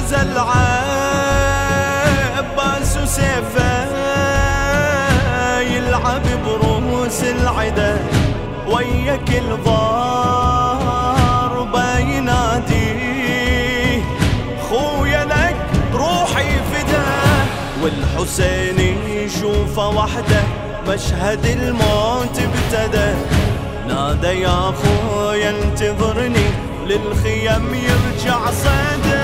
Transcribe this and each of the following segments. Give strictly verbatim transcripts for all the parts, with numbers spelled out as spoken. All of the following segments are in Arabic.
نزل عباس وسيفه يلعب بروس العدا، ويا كل ضربة ينادي خويا لك روحي فداه. والحسين يشوفه وحده مشهد الموت ابتدى، نادى يا خويا انتظرني للخيم يرجع صدى.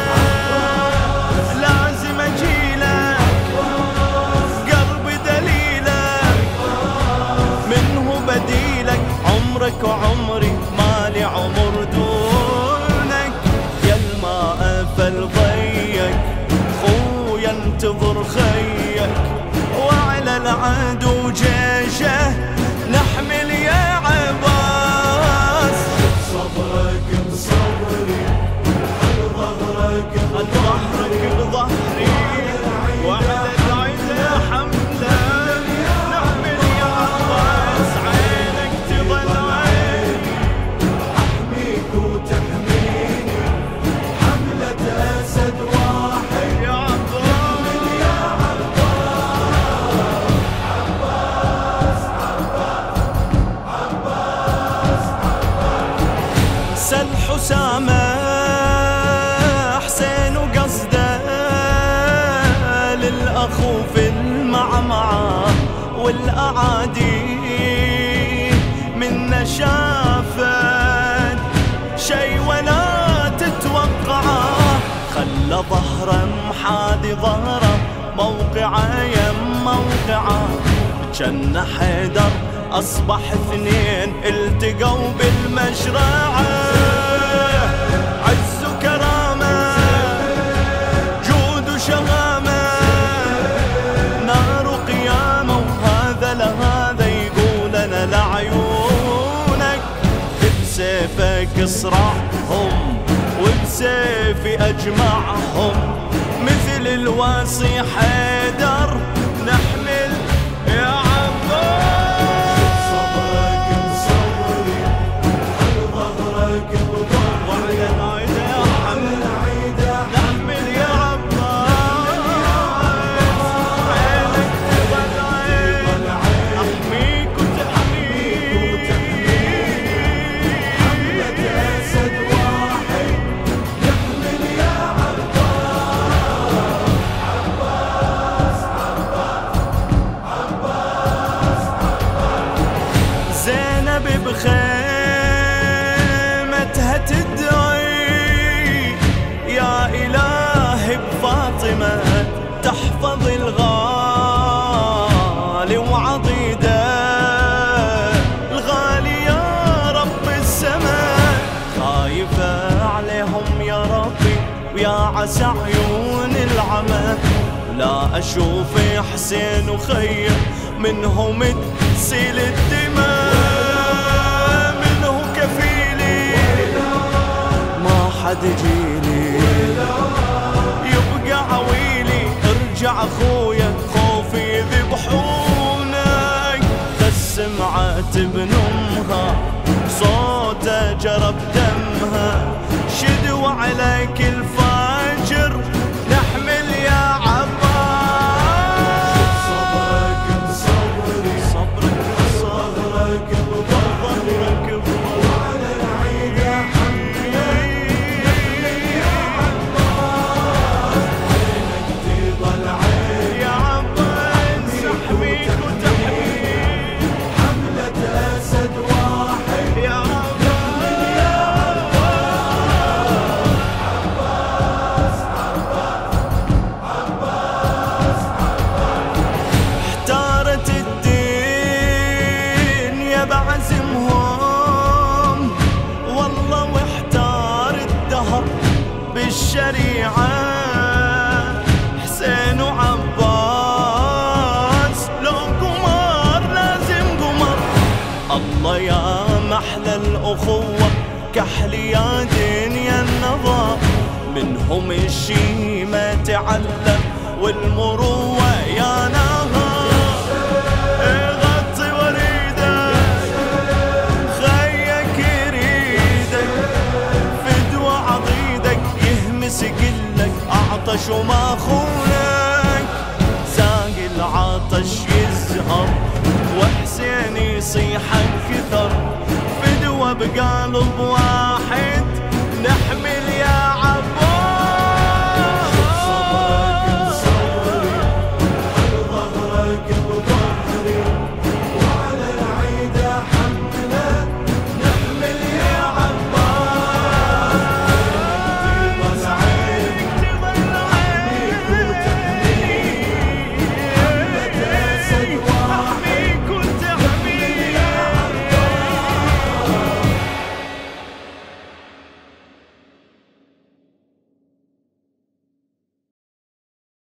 لازم اجيلك قلبي دليلك، منه بديلك عمرك وعمري مالي عمر دونك. يا الماء فل ضيك خويا انتظر خيك، وعلى العدو جيشه نحمل يا عباس. صبرك بصبري ظهرك ظهرك بظهري، وعلى العدا حمله نحمل يا عباس. عينك تظل عيني احميك وتحميني، حملة اسد واحد يا عباس. سل حسامة حسين وقصده للأخو في المعمعة، والأعادي منا شافت شي ولا تتوقعه. خلى ظهره محادي ظهره موقعه يم موقعه، جن حيدر أصبح اثنين التقوا بالمشرعة. عز وكرامة جود وشغامة نار وقيامة، وهذا لهذا يقول أنا لعيونك. بسيفك اصرعهم وبسيفي أجمعهم، مثل الواسي حيدر نحمل يا عباس. بخيمتها تدعي يا إلهي بفاطمة تحفظ الغالي وعضيده الغالي يا رب السماء. خايفة عليهم يا ربي ويا عسى عيون العمى، لا أشوف حسين وخيه منهم تسيل الدماء، منه كفيلي ما حد يجيلي يبقى عويلي. ارجع اخويا خوفي يذبحونك، السمعة ابن امها صوته جرب دمها، شدوا عليك الفاجر نحمل يا عباس. بعزمهم والله واحتار الدهر بالشريعة، حسين وعباس لو قمر لازم قمر. الله يا محلى الأخوة كحل يا دنيا النظر، منهم الشي ما تعلم والمروة يا نهار. سقلك أعطى عطش وما خونك، ساقي العطش يزهر وحسين يصيح كثر، فدوى بقلب واحد